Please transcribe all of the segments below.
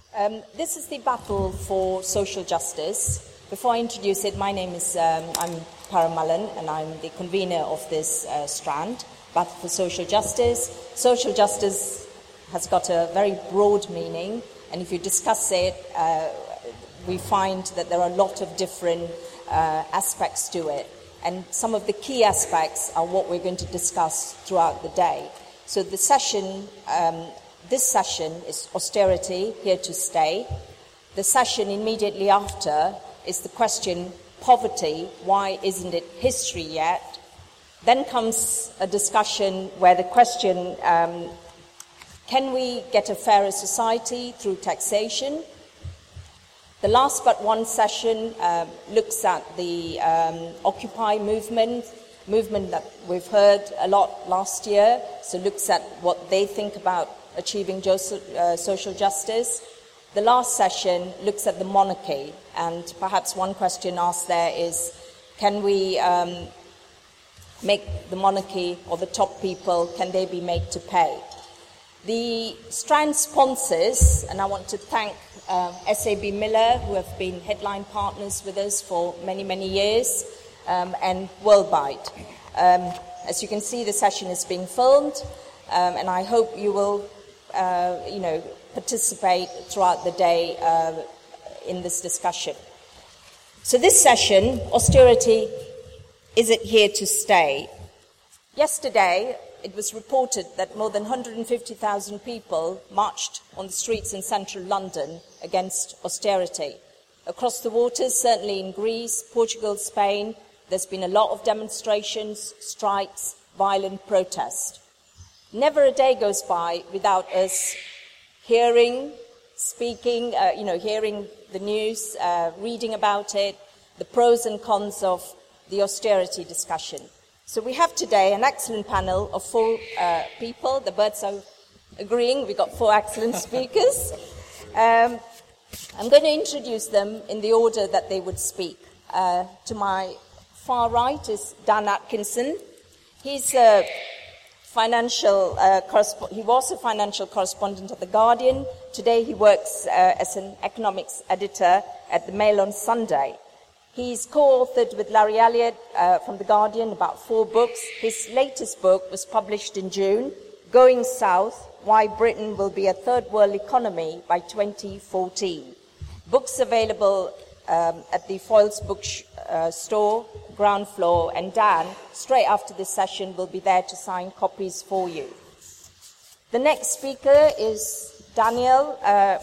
This is the battle for social justice. Before I introduce it, my name is, I'm Para Mullen, and I'm the convener of this strand, Battle for Social Justice. Social justice has got a very broad meaning, and if you discuss it, we find that there are a lot of different aspects to it. And some of the key aspects are what we're going to discuss throughout the day. So the session, this session is austerity, here to stay. The session immediately after is the question, poverty, why isn't it history yet? Then comes a discussion where the question, can we get a fairer society through taxation? The last but one session looks at the Occupy movement that we've heard a lot last year, so looks at what they think about achieving social justice. The last session looks at the monarchy, and perhaps one question asked there is, can we make the monarchy or the top people, can they be made to pay? The Strand sponsors, and I want to thank SAB Miller, who have been headline partners with us for many, many years, and Worldbite. As you can see, the session is being filmed, and I hope you will, participate throughout the day in this discussion. So this session, austerity, is it here to stay? Yesterday, it was reported that more than 150,000 people marched on the streets in central London against austerity. Across the waters, certainly in Greece, Portugal, Spain, there's been a lot of demonstrations, strikes, violent protest. Never a day goes by without us hearing, speaking, hearing the news, reading about it, the pros and cons of the austerity discussion. So we have today an excellent panel of 4 people. The birds are agreeing. We've got 4 excellent speakers. I'm going to introduce them in the order that they would speak. To my far right is Dan Atkinson. He's a financial he was a financial correspondent at The Guardian. Today he works as an economics editor at the Mail on Sunday. He's co-authored with Larry Elliott from The Guardian about 4 books. His latest book was published in June, Going South, Why Britain Will Be a Third World Economy by 2014. Books available at the Foyles book store, ground floor, and Dan, straight after this session, will be there to sign copies for you. The next speaker is Daniel.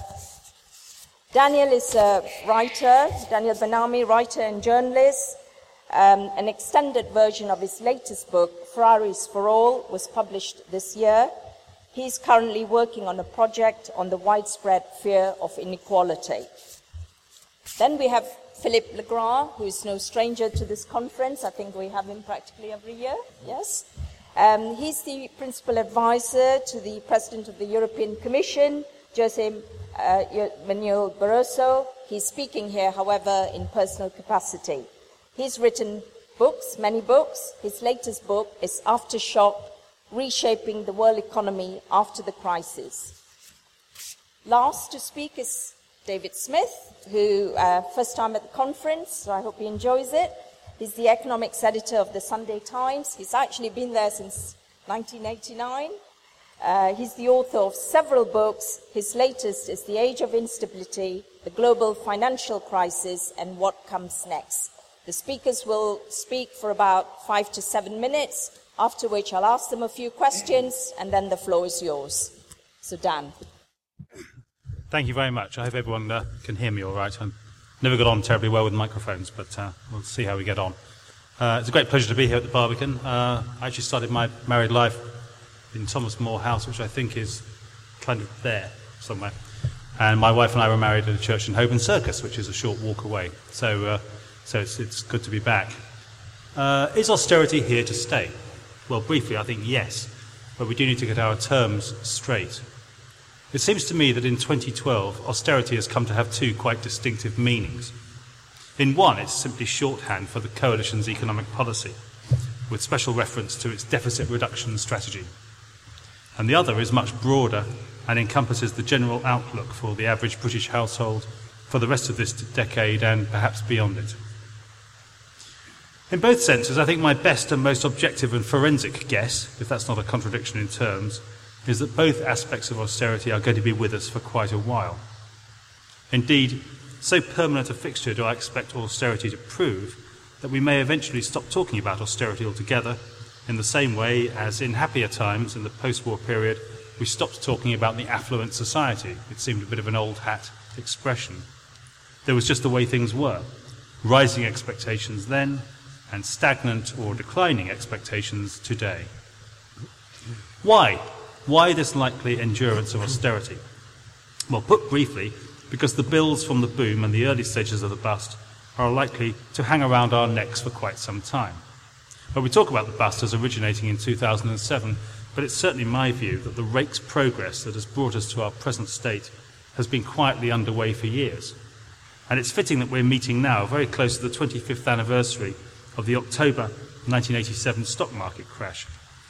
Daniel is a writer, Daniel Benami, writer and journalist. An extended version of his latest book, Ferraris for All, was published this year. He's currently working on a project on the widespread fear of inequality. Then we have Philippe Legrand, who is no stranger to this conference. I think we have him practically every year, yes? He's the principal advisor to the President of the European Commission, José Manuel Barroso. He's speaking here, however, in personal capacity. He's written books, many books. His latest book is Aftershock, Reshaping the World Economy After the Crisis. Last to speak is David Smith, who first time at the conference, so I hope he enjoys it. He's the economics editor of the Sunday Times. He's actually been there since 1989. He's the author of several books. His latest is The Age of Instability, The Global Financial Crisis, and What Comes Next. The speakers will speak for about 5 to 7 minutes, after which I'll ask them a few questions, and then the floor is yours. So, Dan. Thank you very much. I hope everyone can hear me all right. I never got on terribly well with microphones, but we'll see how we get on. It's a great pleasure to be here at the Barbican. I actually started my married life in Thomas More House, which I think is kind of there somewhere. And my wife and I were married at a church in Holborn Circus, which is a short walk away. So it's good to be back. Is austerity here to stay? Well, briefly, I think yes, but we do need to get our terms straight. It seems to me that in 2012, austerity has come to have 2 quite distinctive meanings. In one, it's simply shorthand for the coalition's economic policy, with special reference to its deficit reduction strategy. And the other is much broader and encompasses the general outlook for the average British household for the rest of this decade and perhaps beyond it. In both senses, I think my best and most objective and forensic guess, if that's not a contradiction in terms, is that both aspects of austerity are going to be with us for quite a while. Indeed, so permanent a fixture do I expect austerity to prove that we may eventually stop talking about austerity altogether, in the same way as in happier times in the post-war period we stopped talking about the affluent society. It seemed a bit of an old hat expression. There was just the way things were. Rising expectations then, and stagnant or declining expectations today. Why? Why this likely endurance of austerity? Well, put briefly, because the bills from the boom and the early stages of the bust are likely to hang around our necks for quite some time. Well, we talk about the bust as originating in 2007, but it's certainly my view that the rake's progress that has brought us to our present state has been quietly underway for years. And it's fitting that we're meeting now, very close to the 25th anniversary of the October 1987 stock market crash.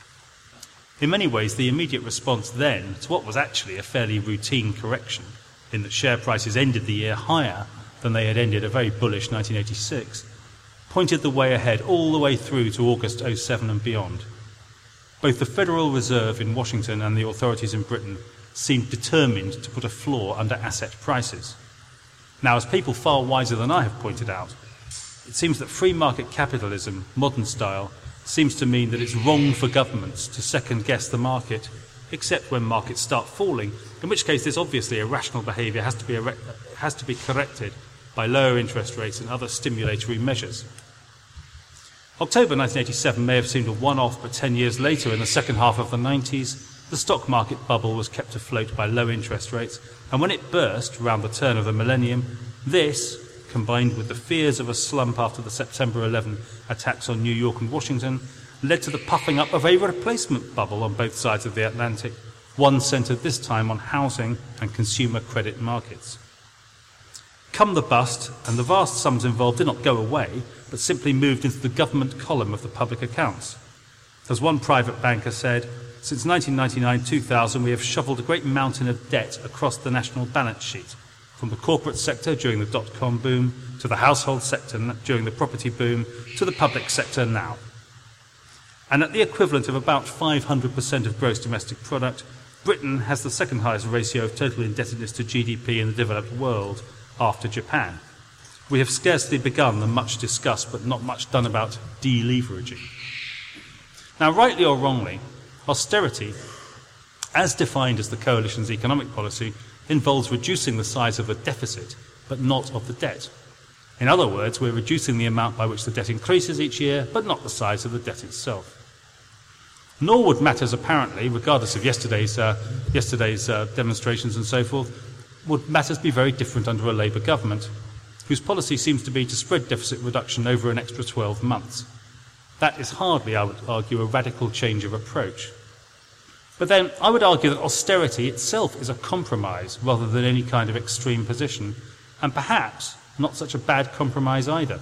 In many ways, the immediate response then to what was actually a fairly routine correction, in that share prices ended the year higher than they had ended a very bullish 1986, pointed the way ahead all the way through to August 07 and beyond. Both the Federal Reserve in Washington and the authorities in Britain seemed determined to put a floor under asset prices. Now, as people far wiser than I have pointed out, it seems that free market capitalism, modern style, seems to mean that it's wrong for governments to second-guess the market, except when markets start falling, in which case this obviously irrational behaviour has to be corrected by lower interest rates and other stimulatory measures. October 1987 may have seemed a one-off, but 10 years later, in the second half of the 90s, the stock market bubble was kept afloat by low interest rates, and when it burst around the turn of the millennium, this, combined with the fears of a slump after the September 11 attacks on New York and Washington, led to the puffing up of a replacement bubble on both sides of the Atlantic, one centred this time on housing and consumer credit markets. Come the bust, and the vast sums involved did not go away, but simply moved into the government column of the public accounts. As one private banker said, since 1999-2000 we have shovelled a great mountain of debt across the national balance sheet, from the corporate sector during the dot-com boom, to the household sector during the property boom, to the public sector now. And at the equivalent of about 500% of gross domestic product, Britain has the second highest ratio of total indebtedness to GDP in the developed world, after Japan. We have scarcely begun the much discussed but not much done about deleveraging. Now, rightly or wrongly, austerity, as defined as the coalition's economic policy, involves reducing the size of the deficit, but not of the debt. In other words, we're reducing the amount by which the debt increases each year, but not the size of the debt itself. Nor would matters apparently, regardless of yesterday's demonstrations and so forth, would matters be very different under a Labour government, whose policy seems to be to spread deficit reduction over an extra 12 months. That is hardly, I would argue, a radical change of approach. But then I would argue that austerity itself is a compromise rather than any kind of extreme position, and perhaps not such a bad compromise either.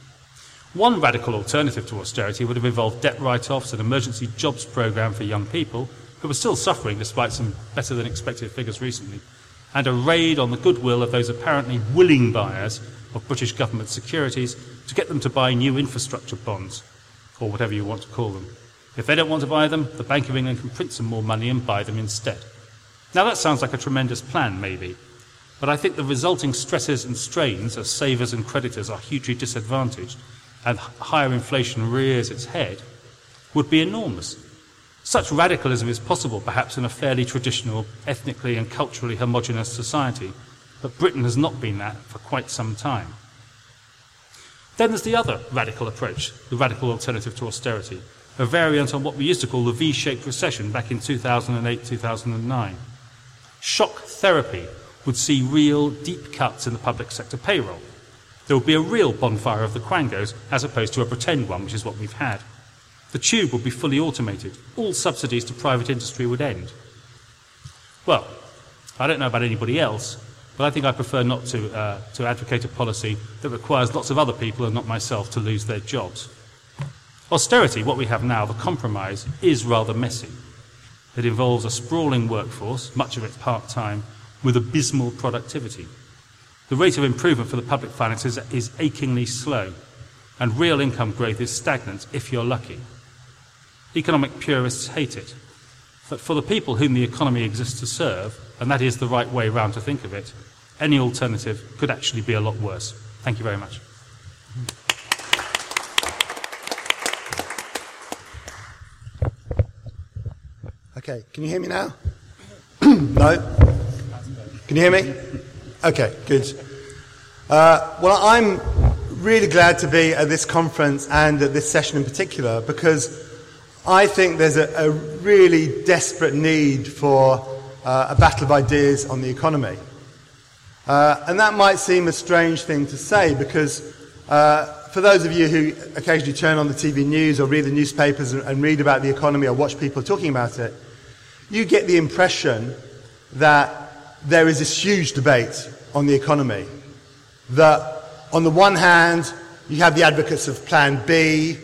One radical alternative to austerity would have involved debt write-offs, an emergency jobs programme for young people, who were still suffering despite some better-than-expected figures recently, and a raid on the goodwill of those apparently willing buyers of British government securities to get them to buy new infrastructure bonds, or whatever you want to call them. If they don't want to buy them, the Bank of England can print some more money and buy them instead. Now that sounds like a tremendous plan, maybe, but I think the resulting stresses and strains as savers and creditors are hugely disadvantaged and higher inflation rears its head would be enormous. Such radicalism is possible perhaps in a fairly traditional, ethnically and culturally homogenous society, but Britain has not been that for quite some time. Then there's the other radical approach, the radical alternative to austerity, a variant on what we used to call the V-shaped recession back in 2008-2009. Shock therapy would see real, deep cuts in the public sector payroll. There would be a real bonfire of the quangos as opposed to a pretend one, which is what we've had. The tube would be fully automated. All subsidies to private industry would end. Well, I don't know about anybody else, but I think I prefer not to advocate a policy that requires lots of other people and not myself to lose their jobs. Austerity, what we have now, the compromise, is rather messy. It involves a sprawling workforce, much of it part-time, with abysmal productivity. The rate of improvement for the public finances is achingly slow, and real income growth is stagnant if you're lucky. Economic purists hate it, but for the people whom the economy exists to serve, and that is the right way round to think of it, any alternative could actually be a lot worse. Thank you very much. Okay, can you hear me now? No? Can you hear me? Okay, good. Well, I'm really glad to be at this conference and at this session in particular because I think there's a really desperate need for a battle of ideas on the economy. And that might seem a strange thing to say because for those of you who occasionally turn on the TV news or read the newspapers and read about the economy or watch people talking about it, you get the impression that there is this huge debate on the economy. That on the one hand, you have the advocates of Plan B,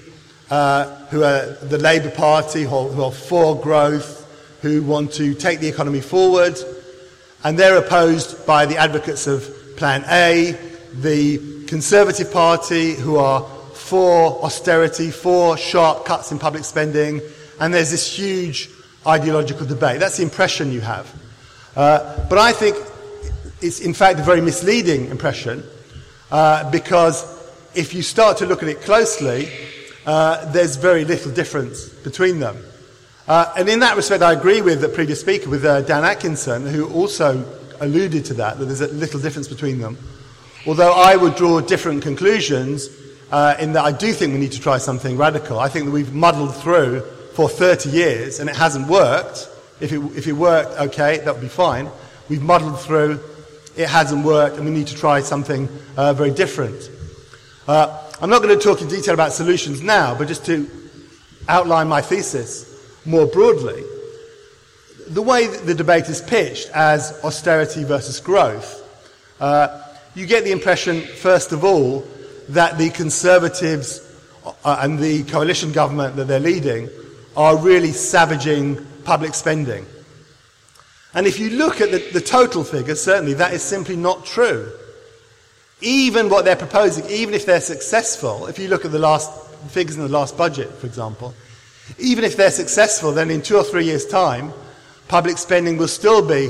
who are the Labour Party, who are for growth, who want to take the economy forward, and they're opposed by the advocates of Plan A, the Conservative Party, who are for austerity, for sharp cuts in public spending, and there's this huge ideological debate. That's the impression you have. But I think it's in fact a very misleading impression because if you start to look at it closely, there's very little difference between them. And in that respect, I agree with the previous speaker, with Dan Atkinson, who also alluded to that there's a little difference between them. Although I would draw different conclusions in that I do think we need to try something radical. I think that we've muddled through for 30 years and it hasn't worked. If it worked, okay, that would be fine. We've muddled through, it hasn't worked, and we need to try something very different. I'm not going to talk in detail about solutions now, but just to outline my thesis more broadly. The way that the debate is pitched as austerity versus growth, you get the impression, first of all, that the Conservatives and the coalition government that they're leading are really savaging public spending. And if you look at the total figures, certainly that is simply not true. Even what they're proposing, even if they're successful, if you look at the last figures in the last budget, for example, even if they're successful, then in 2 or 3 years' time, public spending will still be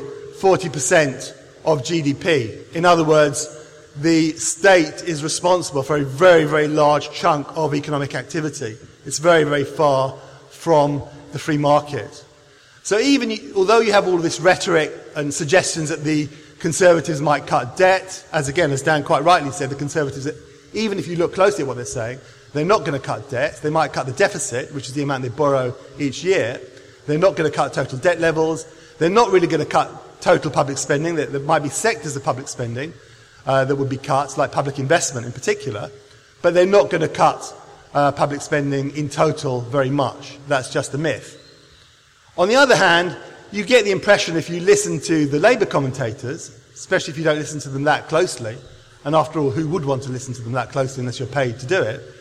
40% of GDP. In other words, the state is responsible for a very, very large chunk of economic activity. It's very, very far from the free market. So although you have all of this rhetoric and suggestions that the Conservatives might cut debt, as Dan quite rightly said, the Conservatives, even if you look closely at what they're saying, they're not going to cut debt. They might cut the deficit, which is the amount they borrow each year. They're not going to cut total debt levels. They're not really going to cut total public spending. There might be sectors of public spending that would be cut, like public investment in particular, but they're not going to cut public spending in total very much. That's just a myth. On the other hand, you get the impression if you listen to the Labour commentators, especially if you don't listen to them that closely, and after all, who would want to listen to them that closely unless you're paid to do it,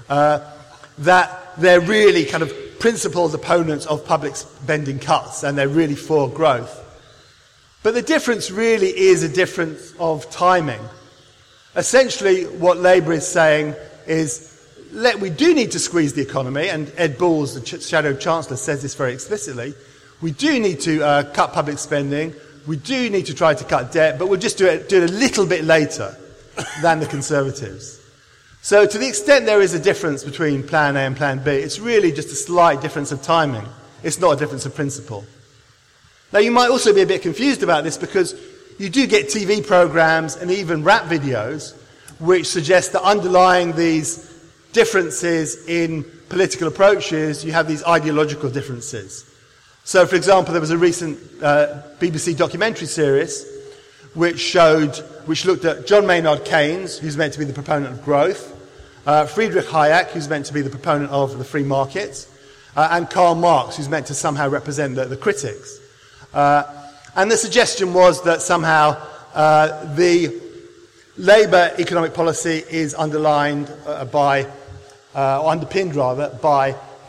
that they're really kind of principled opponents of public spending cuts and they're really for growth. But the difference really is a difference of timing. Essentially, what Labour is saying is, we do need to squeeze the economy, and Ed Balls, the Shadow Chancellor, says this very explicitly. We do need to cut public spending. We do need to try to cut debt, but we'll just do it a little bit later than the Conservatives. So to the extent there is a difference between Plan A and Plan B, it's really just a slight difference of timing. It's not a difference of principle. Now, you might also be a bit confused about this because you do get TV programs and even rap videos which suggest that underlying these differences in political approaches, you have these ideological differences. So, for example, there was a recent BBC documentary series which looked at John Maynard Keynes, who's meant to be the proponent of growth, Friedrich Hayek, who's meant to be the proponent of the free market, and Karl Marx, who's meant to somehow represent the critics. And the suggestion was that somehow the Labour economic policy is underpinned by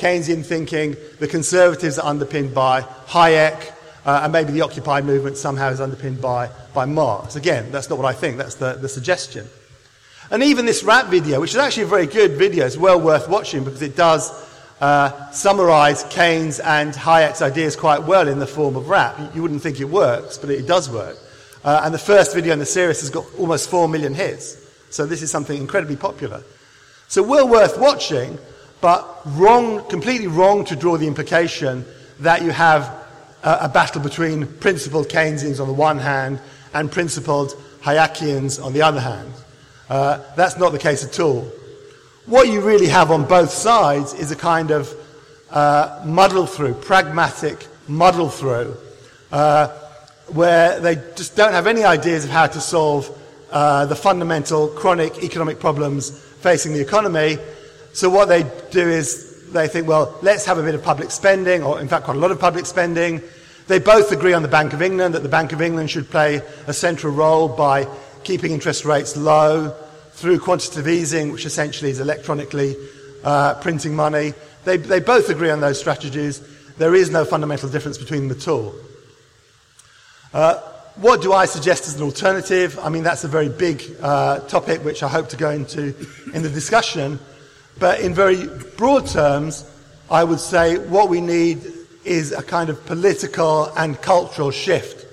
Keynesian thinking, the conservatives are underpinned by Hayek, and maybe the Occupy movement somehow is underpinned by Marx. Again, that's not what I think, that's the suggestion. And even this rap video, which is actually a very good video, is well worth watching because it does summarize Keynes and Hayek's ideas quite well in the form of rap. You wouldn't think it works, but it does work. And the first video in the series has got almost 4 million hits. So this is something incredibly popular. So well worth watching, but completely wrong to draw the implication that you have a battle between principled Keynesians on the one hand and principled Hayekians on the other hand. That's not the case at all. What you really have on both sides is a kind of muddle-through, pragmatic muddle-through, where they just don't have any ideas of how to solve the fundamental chronic economic problems facing the economy. So what they do is they think, well, let's have a bit of public spending, or in fact quite a lot of public spending. They both agree on the Bank of England, that the Bank of England should play a central role by keeping interest rates low through quantitative easing, which essentially is electronically printing money. They both agree on those strategies. There is no fundamental difference between them at all. What do I suggest as an alternative? I mean, that's a very big topic, which I hope to go into in the discussion. But in very broad terms, I would say what we need is a kind of political and cultural shift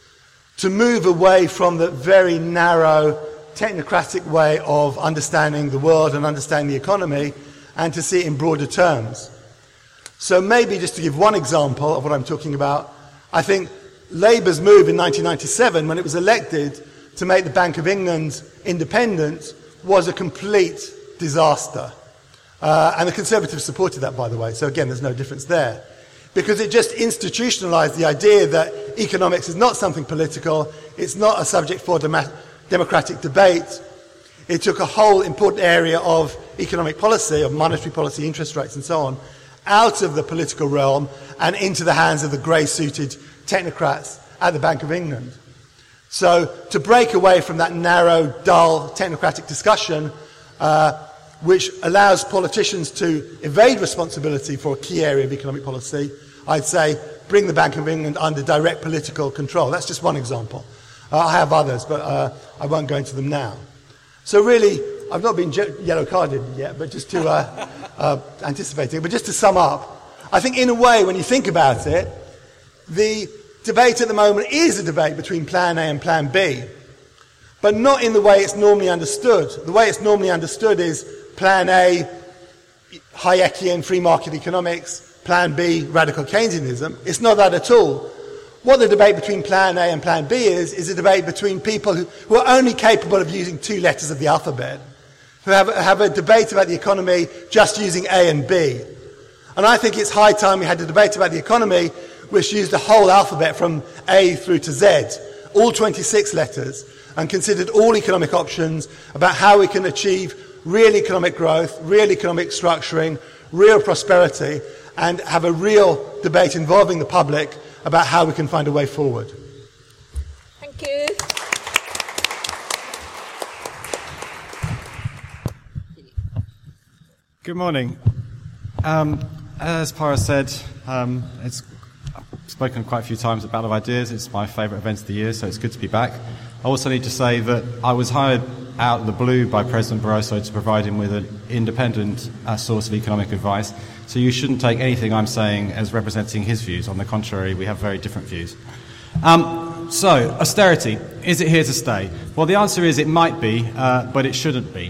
to move away from the very narrow technocratic way of understanding the world and understanding the economy, and to see it in broader terms. So maybe just to give one example of what I'm talking about, I think Labour's move in 1997, when it was elected, to make the Bank of England independent was a complete disaster. And the Conservatives supported that, by the way, so again, there's no difference there. Because it just institutionalised the idea that economics is not something political, it's not a subject for democratic debate. It took a whole important area of economic policy, of monetary policy, interest rates and so on, out of the political realm and into the hands of the grey-suited technocrats at the Bank of England. So to break away from that narrow, dull, technocratic discussion, which allows politicians to evade responsibility for a key area of economic policy, I'd say bring the Bank of England under direct political control. That's just one example. I have others, but I won't go into them now. So really, I've not been yellow carded yet, but just to anticipating, but just to sum up, I think in a way, when you think about it, the debate at the moment is a debate between Plan A and Plan B, but not in the way it's normally understood. The way it's normally understood is Plan A, Hayekian free market economics, Plan B, radical Keynesianism. It's not that at all. What the debate between Plan A and Plan B is a debate between people who are only capable of using 2 letters of the alphabet, who have a debate about the economy just using A and B. And I think it's high time we had a debate about the economy which used the whole alphabet from A through to Z, all 26 letters, and considered all economic options about how we can achieve real economic growth, real economic structuring, real prosperity, and have a real debate involving the public about how we can find a way forward. Thank you. Good morning. As Paras said, I've spoken quite a few times at Battle of Ideas. It's my favourite event of the year, so it's good to be back. I also need to say that I was hired out of the blue by President Barroso to provide him with an independent source of economic advice, so you shouldn't take anything I'm saying as representing his views. On the contrary, we have very different views. So, austerity, is it here to stay? Well, the answer is it might be, but it shouldn't be.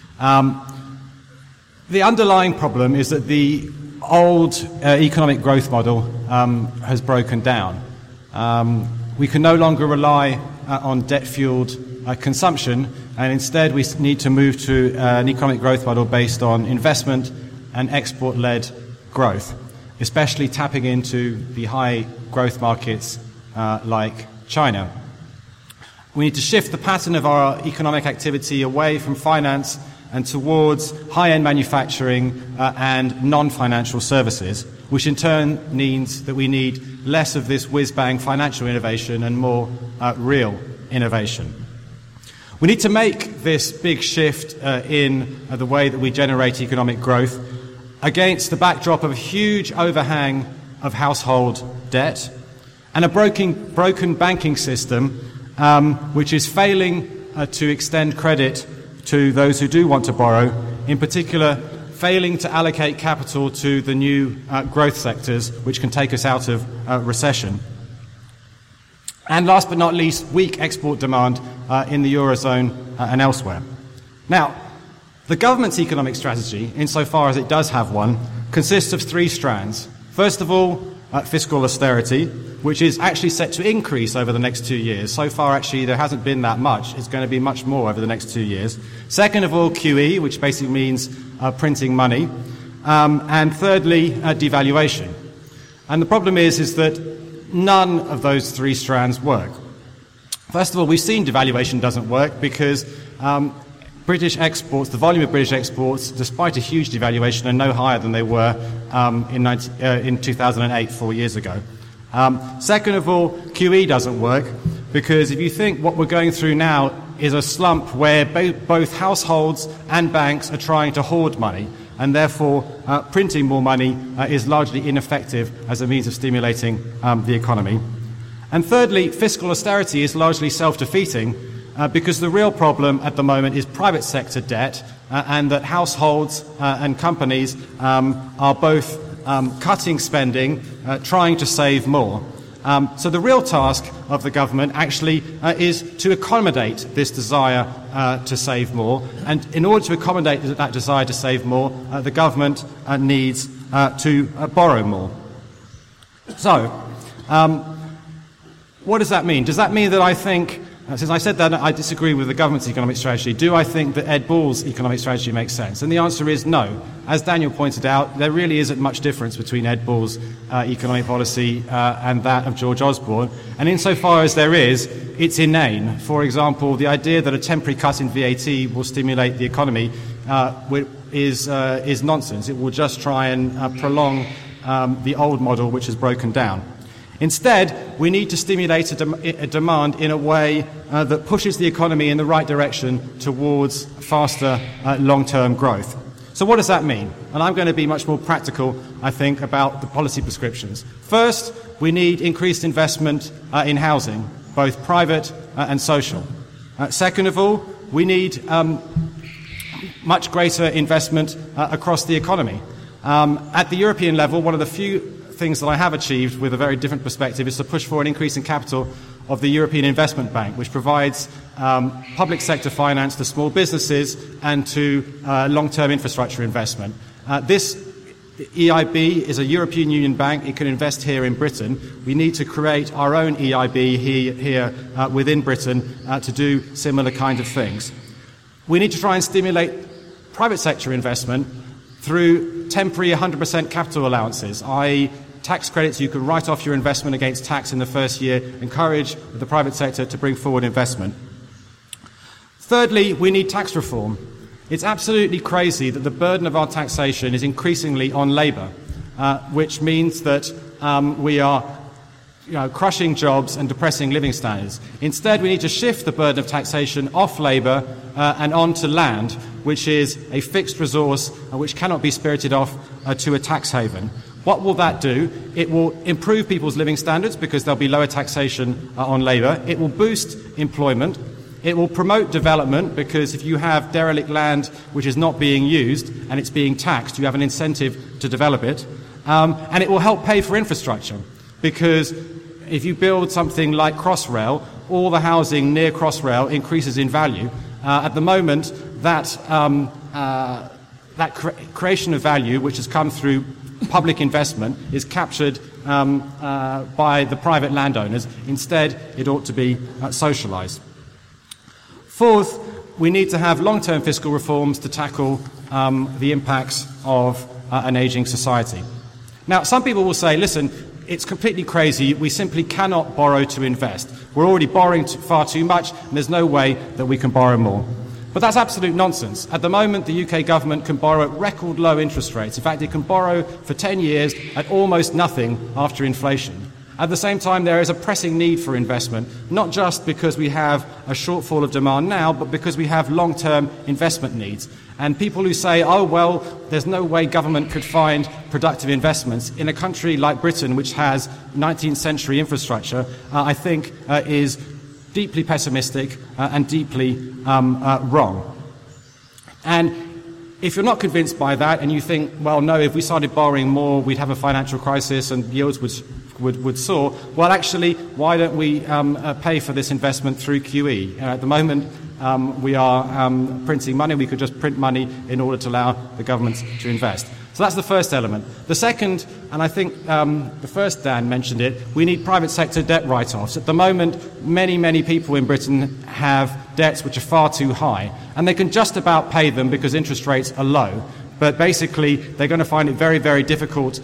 The underlying problem is that the old economic growth model has broken down. We can no longer rely on debt-fueled consumption, and instead we need to move to an economic growth model based on investment and export-led growth, especially tapping into the high growth markets like China. We need to shift the pattern of our economic activity away from finance and towards high-end manufacturing and non-financial services, which in turn means that we need less of this whiz-bang financial innovation and more real innovation. We need to make this big shift in the way that we generate economic growth against the backdrop of a huge overhang of household debt and a broken banking system which is failing to extend credit to those who do want to borrow, in particular failing to allocate capital to the new growth sectors which can take us out of recession. And last but not least, weak export demand in the Eurozone and elsewhere. Now, the government's economic strategy, insofar as it does have one, consists of three strands. First of all, fiscal austerity, which is actually set to increase over the next 2 years. So far, actually, there hasn't been that much. It's going to be much more over the next 2 years. Second of all, QE, which basically means printing money. And thirdly, devaluation. And the problem is that none of those three strands work. First of all, we've seen devaluation doesn't work because British exports, the volume of British exports, despite a huge devaluation, are no higher than they were in 2008, 4 years ago. Second of all, QE doesn't work because if you think what we're going through now is a slump where both households and banks are trying to hoard money, and therefore printing more money is largely ineffective as a means of stimulating the economy. And thirdly, fiscal austerity is largely self-defeating because the real problem at the moment is private sector debt and that households and companies are both cutting spending, trying to save more. So the real task of the government actually is to accommodate this desire to save more. And in order to accommodate that desire to save more, the government needs to borrow more. So, what does that mean? Does that mean that I think, since I said that I disagree with the government's economic strategy, do I think that Ed Balls' economic strategy makes sense? And the answer is no. As Daniel pointed out, there really isn't much difference between Ed Balls' economic policy and that of George Osborne. And insofar as there is, it's inane. For example, the idea that a temporary cut in VAT will stimulate the economy is nonsense. It will just try and prolong the old model which has broken down. Instead, we need to stimulate a demand in a way that pushes the economy in the right direction towards faster long-term growth. So what does that mean? And I'm going to be much more practical, I think, about the policy prescriptions. First, we need increased investment in housing, both private and social. Second of all, we need much greater investment across the economy. At the European level, one of the few things that I have achieved with a very different perspective is to push for an increase in capital of the European Investment Bank, which provides public sector finance to small businesses and to long-term infrastructure investment. This EIB is a European Union bank. It can invest here in Britain. We need to create our own EIB here within Britain to do similar kind of things. We need to try and stimulate private sector investment through temporary 100% capital allowances, i.e. tax credits you can write off your investment against tax in the first year, encourage the private sector to bring forward investment. Thirdly, we need tax reform. It's absolutely crazy that the burden of our taxation is increasingly on labour, which means that we are crushing jobs and depressing living standards. Instead, we need to shift the burden of taxation off labour and onto land, which is a fixed resource which cannot be spirited off to a tax haven. What will that do? It will improve people's living standards because there'll be lower taxation on labour. It will boost employment. It will promote development because if you have derelict land which is not being used and it's being taxed, you have an incentive to develop it. And it will help pay for infrastructure because if you build something like Crossrail, all the housing near Crossrail increases in value. At the moment, that creation of value, which has come through public investment, is captured by the private landowners. Instead, it ought to be socialised. Fourth, we need to have long-term fiscal reforms to tackle the impacts of an ageing society. Now, some people will say, listen, it's completely crazy. We simply cannot borrow to invest. We're already borrowing far too much, and there's no way that we can borrow more. But that's absolute nonsense. At the moment, the UK government can borrow at record low interest rates. In fact, it can borrow for 10 years at almost nothing after inflation. At the same time, there is a pressing need for investment, not just because we have a shortfall of demand now, but because we have long-term investment needs. And people who say, oh, well, there's no way government could find productive investments in a country like Britain, which has 19th century infrastructure, I think is deeply pessimistic and deeply wrong. And if you're not convinced by that and you think, well, no, if we started borrowing more, we'd have a financial crisis and yields would soar, well, actually, why don't we pay for this investment through QE? At the moment, we are printing money. We could just print money in order to allow the government to invest. So that's the first element. The second, and I think the first Dan mentioned it, we need private sector debt write-offs. At the moment, many people in Britain have debts which are far too high, and they can just about pay them because interest rates are low. But basically, they're going to find it very, very difficult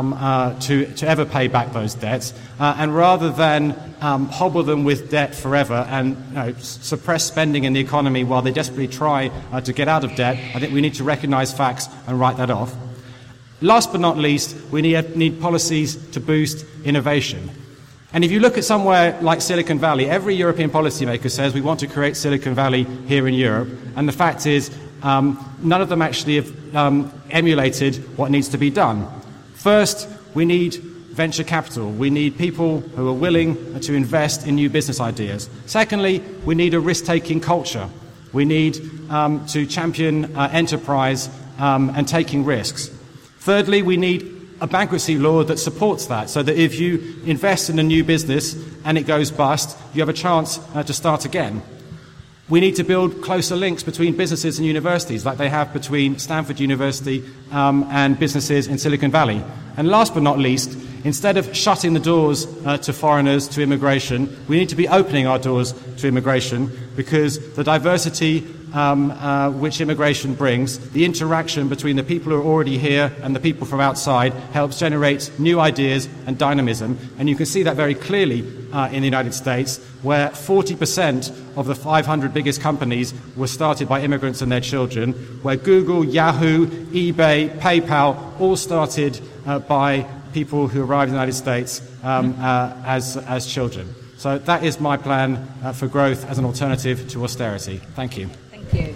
to ever pay back those debts. And rather than hobble them with debt forever and suppress spending in the economy while they desperately try to get out of debt, I think we need to recognise facts and write that off. Last but not least, we need policies to boost innovation. And if you look at somewhere like Silicon Valley, every European policymaker says we want to create Silicon Valley here in Europe. And the fact is, none of them actually have emulated what needs to be done. First, we need venture capital. We need people who are willing to invest in new business ideas. Secondly, we need a risk-taking culture. We need to champion enterprise and taking risks. Thirdly, we need a bankruptcy law that supports that, so that if you invest in a new business and it goes bust, you have a chance to start again. We need to build closer links between businesses and universities, like they have between Stanford University and businesses in Silicon Valley. And last but not least, instead of shutting the doors to foreigners, to immigration, we need to be opening our doors to immigration, because the diversity which immigration brings, the interaction between the people who are already here and the people from outside, helps generate new ideas and dynamism. And you can see that very clearly in the United States, where 40% of the 500 biggest companies were started by immigrants and their children, where Google, Yahoo, eBay, PayPal all started by people who arrived in the United States as children. So that is my plan for growth as an alternative to austerity. Thank you. Thank you.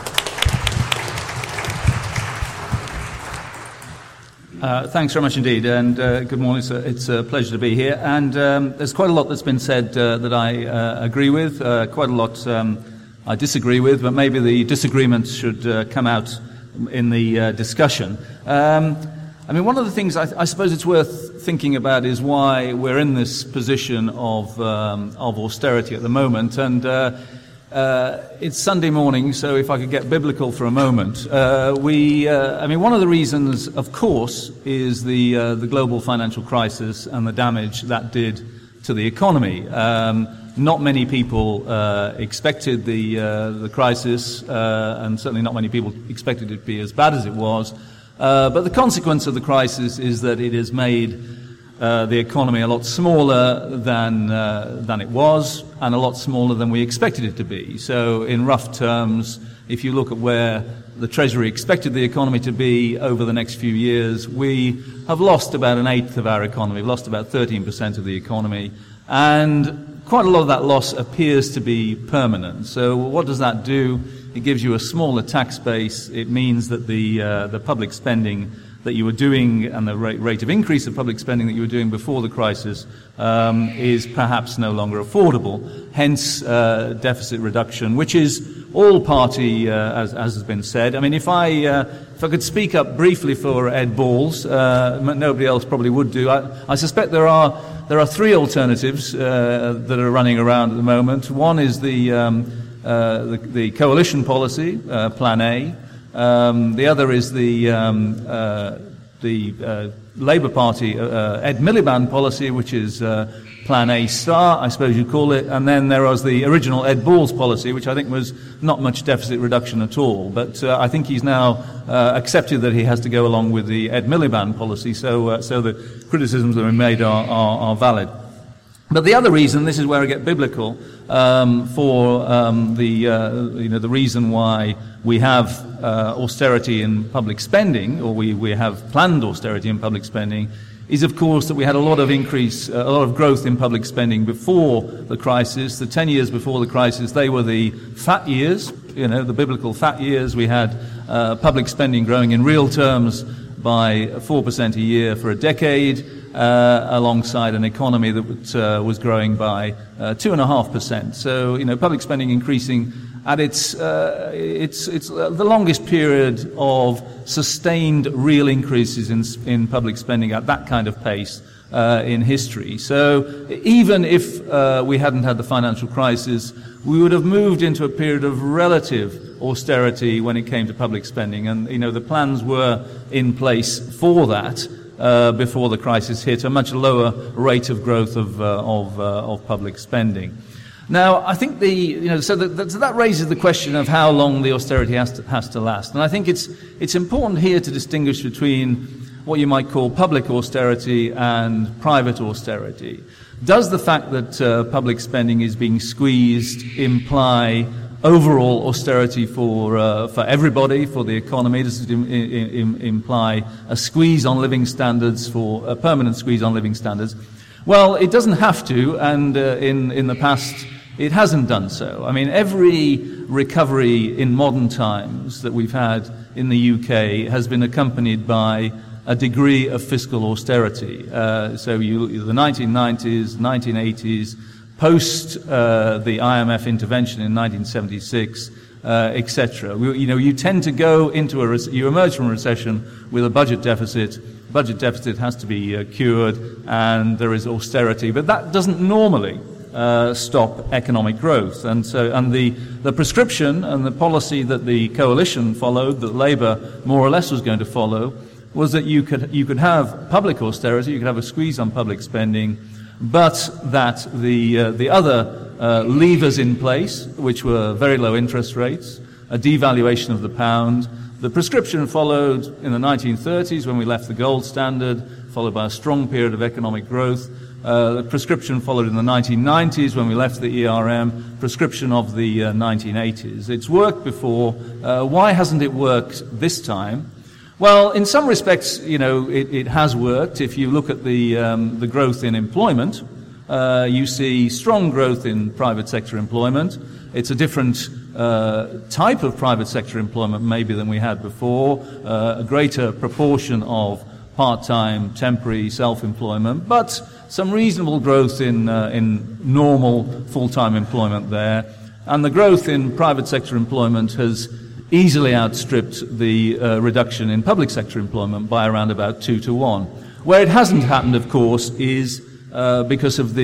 Thanks very much indeed, and good morning, sir. It's a pleasure to be here. And there's quite a lot that's been said that I agree with, quite a lot I disagree with, but maybe the disagreements should come out in the discussion. I mean, one of the things I suppose it's worth thinking about is why we're in this position of austerity at the moment. And it's Sunday morning, so if I could get biblical for a moment, I mean, one of the reasons, of course, is the global financial crisis and the damage that did to the economy. Not many people expected the crisis, and certainly not many people expected it to be as bad as it was. But the consequence of the crisis is that it has made the economy a lot smaller than it was, and a lot smaller than we expected it to be. So, in rough terms, if you look at where the Treasury expected the economy to be over the next few years, we have lost about an eighth of our economy. We've lost about 13% of the economy, and quite a lot of that loss appears to be permanent. So, what does that do? It gives you a smaller tax base. It means that the public spending that you were doing and the rate of increase of public spending that you were doing before the crisis is perhaps no longer affordable. Hence, deficit reduction, which is all party, as has been said. I mean, if I could speak up briefly for Ed Balls, nobody else probably would do. I suspect there are three alternatives that are running around at the moment. One is the coalition policy, Plan A. The other is the Labour Party Ed Miliband policy, which is Plan A star, I suppose you'd call it. And then there was the original Ed Balls policy, which I think was not much deficit reduction at all. But I think he's now accepted that he has to go along with the Ed Miliband policy. So the criticisms that are made are valid. But the other reason, this is where I get biblical, for the reason why we have austerity in public spending, or we have planned austerity in public spending, is, of course, that we had a lot of growth in public spending before the crisis. The 10 years before the crisis, they were the fat years, the biblical fat years. We had public spending growing in real terms by 4% a year for a decade, alongside an economy that was growing by 2.5%. So, public spending increasing at it's the longest period of sustained real increases in public spending at that kind of pace in history. So even if we hadn't had the financial crisis, we would have moved into a period of relative austerity when it came to public spending, and the plans were in place for that before the crisis hit, a much lower rate of growth of public spending. Now, I think so that raises the question of how long the austerity has to last. And I think it's important here to distinguish between what you might call public austerity and private austerity. Does the fact that public spending is being squeezed imply overall austerity for everybody, for the economy? Does it imply a squeeze on living standards, for a permanent squeeze on living standards? Well, it doesn't have to, and in the past it hasn't done so. I mean, every recovery in modern times that we've had in the UK has been accompanied by a degree of fiscal austerity. So the 1990s, 1980s, post the IMF intervention in 1976, etc. You tend to go into you emerge from a recession with a budget deficit. Budget deficit has to be cured, and there is austerity, but that doesn't normally stop economic growth. And the prescription and the policy that the coalition followed, that Labour more or less was going to follow, was that you could have public austerity, you could have a squeeze on public spending, but that the other levers in place, which were very low interest rates, a devaluation of the pound. The prescription followed in the 1930s when we left the gold standard, followed by a strong period of economic growth. The prescription followed in the 1990s when we left the ERM, prescription of the 1980s. It's worked before. Why hasn't it worked this time? Well, in some respects, it has worked. If you look at the growth in employment, you see strong growth in private sector employment. It's a different type of private sector employment maybe than we had before, a greater proportion of part-time, temporary self-employment, but some reasonable growth in normal full-time employment there. And the growth in private sector employment has easily outstripped the reduction in public sector employment by around about 2 to 1. Where it hasn't happened, of course, is because of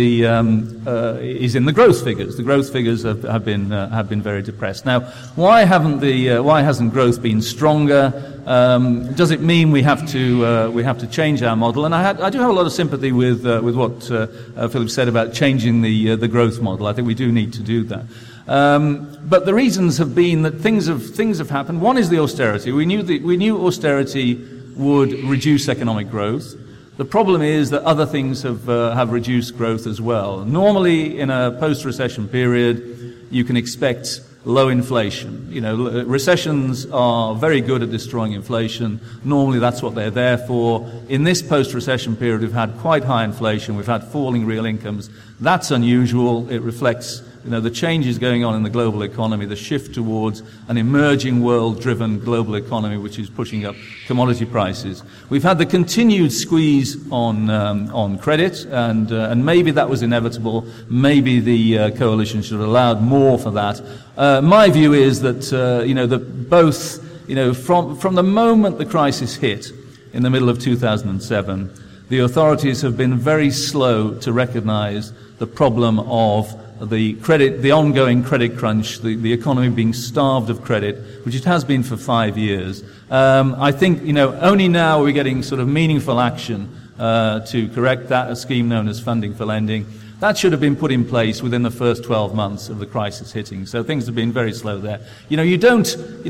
is in the growth figures. The growth figures have been very depressed. Now, why hasn't growth been stronger? Does it mean we have to change our model? And I do have a lot of sympathy with what Philip said about changing the growth model. I think we do need to do that. But the reasons have been that things have happened. One is the austerity. We knew austerity would reduce economic growth. The problem is that other things have reduced growth as well. Normally, in a post-recession period, you can expect low inflation. Recessions are very good at destroying inflation. Normally, that's what they're there for. In this post-recession period, we've had quite high inflation. We've had falling real incomes. That's unusual. It reflects the changes going on in the global economy, the shift towards an emerging world-driven global economy which is pushing up commodity prices. We've had the continued squeeze on credit, and maybe that was inevitable. Maybe the coalition should have allowed more for that. My view is that that both from the moment the crisis hit in the middle of 2007, the authorities have been very slow to recognise the problem of the ongoing credit crunch, the economy being starved of credit, which it has been for 5 years. I think, only now we're getting sort of meaningful action to correct that, a scheme known as Funding for Lending. That should have been put in place within the first 12 months of the crisis hitting. So things have been very slow there. You don't,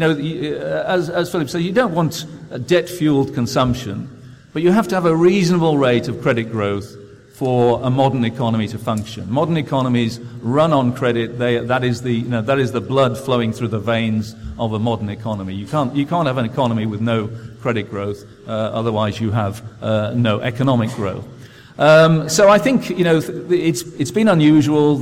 as Philip said, you don't want a debt-fueled consumption, but you have to have a reasonable rate of credit growth for a modern economy to function. Modern economies run on credit. That is the blood flowing through the veins of a modern economy. You can't have an economy with no credit growth. Otherwise, you have no economic growth. So I think it's been unusual.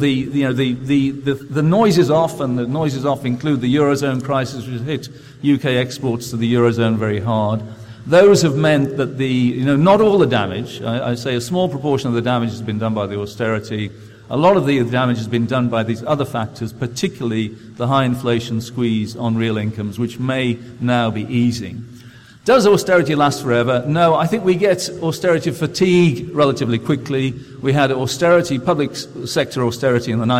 The noises off, and the noises off include the Eurozone crisis, which hit UK exports to the Eurozone very hard. Those have meant that not all the damage, I say a small proportion of the damage has been done by the austerity. A lot of the damage has been done by these other factors, particularly the high inflation squeeze on real incomes, which may now be easing. Does austerity last forever? No, I think we get austerity fatigue relatively quickly. We had public sector austerity in the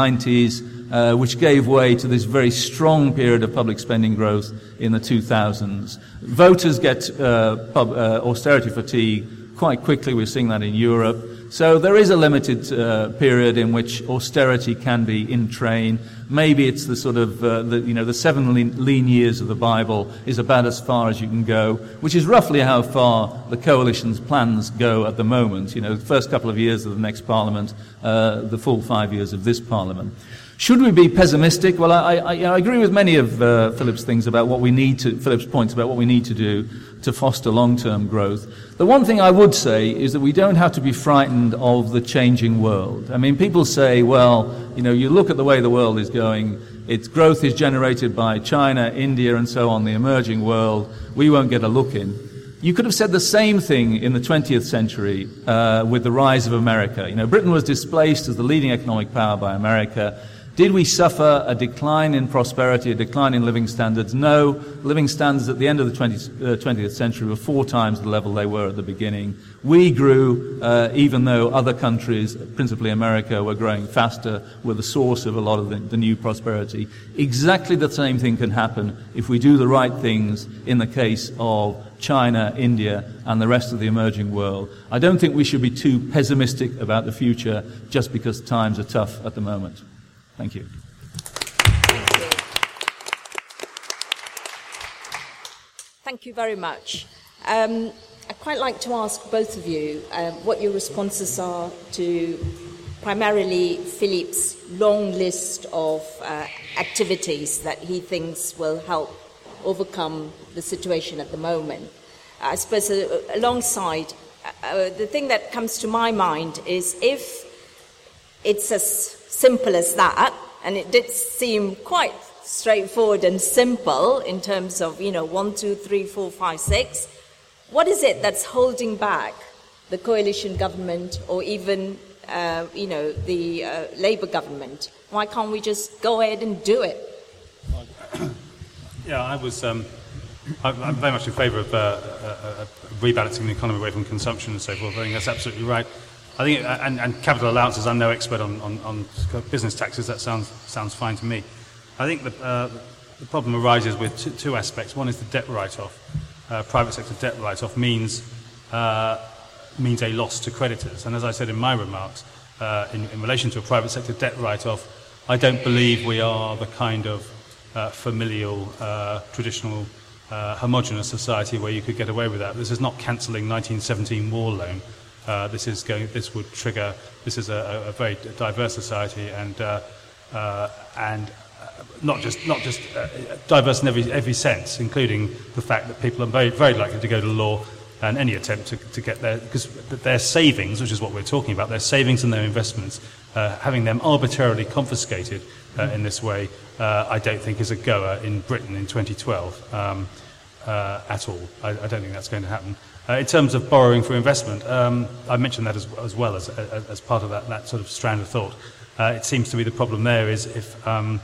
1990s, which gave way to this very strong period of public spending growth in the 2000s. Voters get austerity fatigue quite quickly. We're seeing that in Europe. So there is a limited period in which austerity can be in train. Maybe it's the sort of the 7 lean years of the Bible is about as far as you can go, which is roughly how far the coalition's plans go at the moment. The first couple of years of the next Parliament, the full 5 years of this Parliament. Should we be pessimistic? Well, I agree with many of Philip's points about what we need to do to foster long-term growth. The one thing I would say is that we don't have to be frightened of the changing world. I mean, people say, well, you look at the way the world is going, its growth is generated by China, India, and so on, the emerging world. We won't get a look in. You could have said the same thing in the 20th century with the rise of America. Britain was displaced as the leading economic power by America. Did we suffer a decline in prosperity, a decline in living standards? No. Living standards at the end of the 20th century were 4 times the level they were at the beginning. We grew, even though other countries, principally America, were growing faster, were the source of a lot of the new prosperity. Exactly the same thing can happen if we do the right things in the case of China, India, and the rest of the emerging world. I don't think we should be too pessimistic about the future just because times are tough at the moment. Thank you. Thank you very much. I'd quite like to ask both of you what your responses are to primarily Philip's long list of activities that he thinks will help overcome the situation at the moment. I suppose alongside, the thing that comes to my mind is if it's as simple as that, and it did seem quite straightforward and simple in terms of, 1, 2, 3, 4, 5, 6. What is it that's holding back the coalition government or even, the Labour government? Why can't we just go ahead and do it? Yeah, I'm very much in favour of rebalancing the economy away from consumption and so forth. I think that's absolutely right. I think, and capital allowances, I'm no expert on business taxes, that sounds fine to me. I think the problem arises with two aspects. One is the debt write-off. Private sector debt write-off means a loss to creditors. And as I said in my remarks, in relation to a private sector debt write-off, I don't believe we are the kind of familial, traditional, homogenous society where you could get away with that. This is not cancelling 1917 war loan. This is a very diverse society and not just diverse in every sense, including the fact that people are very, very likely to go to law and any attempt to get there, because their savings, which is what we're talking about, their savings and their investments, having them arbitrarily confiscated in this way, I don't think is a goer in Britain in 2012 at all. I don't think that's going to happen. In terms of borrowing for investment, I mentioned that as well as part of that sort of strand of thought. It seems to me the problem there is if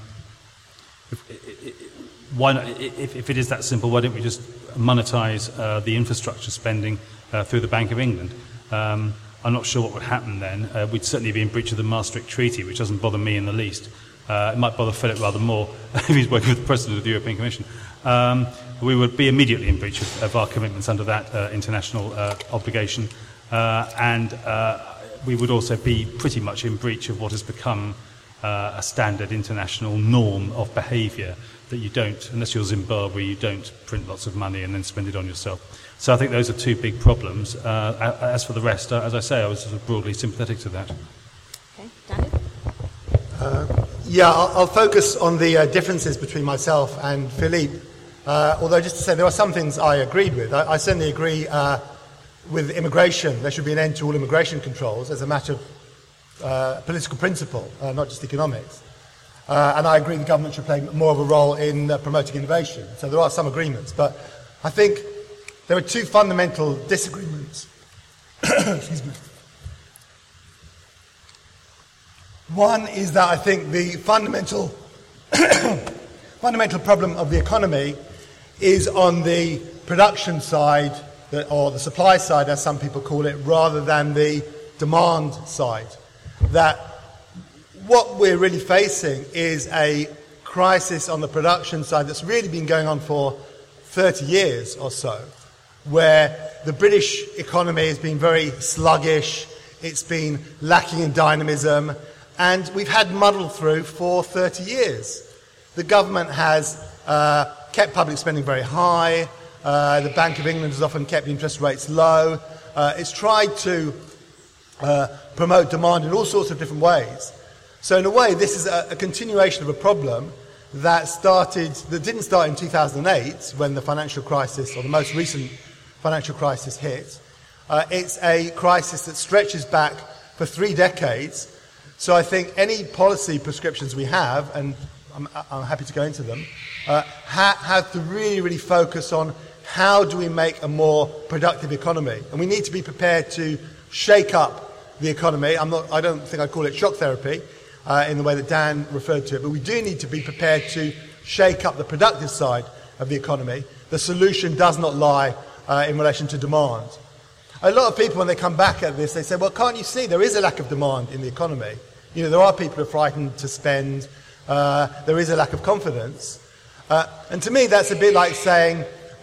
it is that simple, why don't we just monetize the infrastructure spending through the Bank of England? I'm not sure what would happen then. We'd certainly be in breach of the Maastricht Treaty, which doesn't bother me in the least. It might bother Philip rather more if he's working with the President of the European Commission. We would be immediately in breach of our commitments under that international obligation. And we would also be pretty much in breach of what has become a standard international norm of behaviour that you don't, unless you're Zimbabwe, you don't print lots of money and then spend it on yourself. So I think those are two big problems. As for the rest, as I say, I was sort of broadly sympathetic to that. Okay, Daniel? Yeah, I'll focus on the differences between myself and Philippe. Although, just to say, there are some things I agreed with. I certainly agree with immigration. There should be an end to all immigration controls as a matter of political principle, not just economics. And I agree the government should play more of a role in promoting innovation. So there are some agreements. But I think there are two fundamental disagreements. Excuse me. One is that I think the fundamental problem of the economy is on the production side, or the supply side, as some people call it, rather than the demand side. That what we're really facing is a crisis on the production side that's really been going on for 30 years or so, where the British economy has been very sluggish, it's been lacking in dynamism, and we've had muddled through for 30 years. The government has kept public spending very high, the Bank of England has often kept interest rates low, it's tried to promote demand in all sorts of different ways. So in a way, this is a continuation of a problem that didn't start in 2008 when the financial crisis, or the most recent financial crisis, hit. It's a crisis that stretches back for 3 decades. So I think any policy prescriptions we have, and I'm happy to go into them, have to really, really focus on how do we make a more productive economy. And we need to be prepared to shake up the economy. I don't think I'd call it shock therapy in the way that Dan referred to it, but we do need to be prepared to shake up the productive side of the economy. The solution does not lie in relation to demand. A lot of people, when they come back at this, they say, well, can't you see there is a lack of demand in the economy? You know, there are people who are frightened to spend. There is a lack of confidence. And to me, that's a bit like saying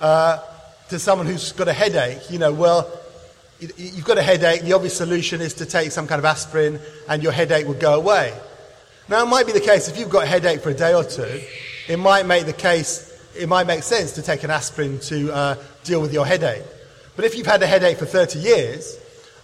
to someone who's got a headache, you know, well, you've got a headache, the obvious solution is to take some kind of aspirin and your headache will go away. Now, it might be the case if you've got a headache for a day or two, it might make sense to take an aspirin to deal with your headache. But if you've had a headache for 30 years,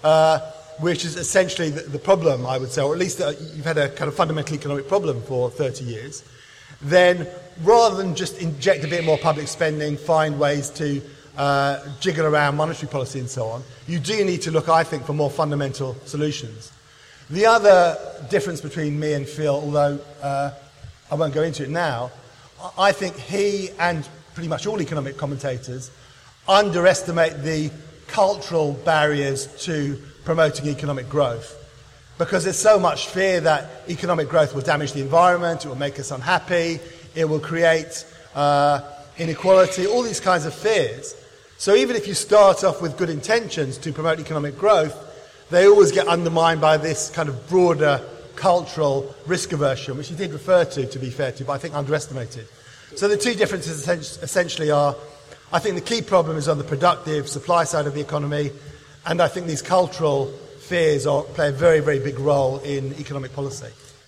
which is essentially the problem, I would say, or at least you've had a kind of fundamental economic problem for 30 years, then rather than just inject a bit more public spending, find ways to jiggle around monetary policy and so on, you do need to look, I think, for more fundamental solutions. The other difference between me and Phil, although I won't go into it now, I think he and pretty much all economic commentators underestimate the cultural barriers to promoting economic growth, because there's so much fear that economic growth will damage the environment, it will make us unhappy, it will create inequality, all these kinds of fears. So even if you start off with good intentions to promote economic growth, they always get undermined by this kind of broader cultural risk aversion, which he did refer to be fair to, but I think underestimated. So the two differences essentially are, I think the key problem is on the productive supply side of the economy, and I think these cultural fears play a very, very big role in economic policy.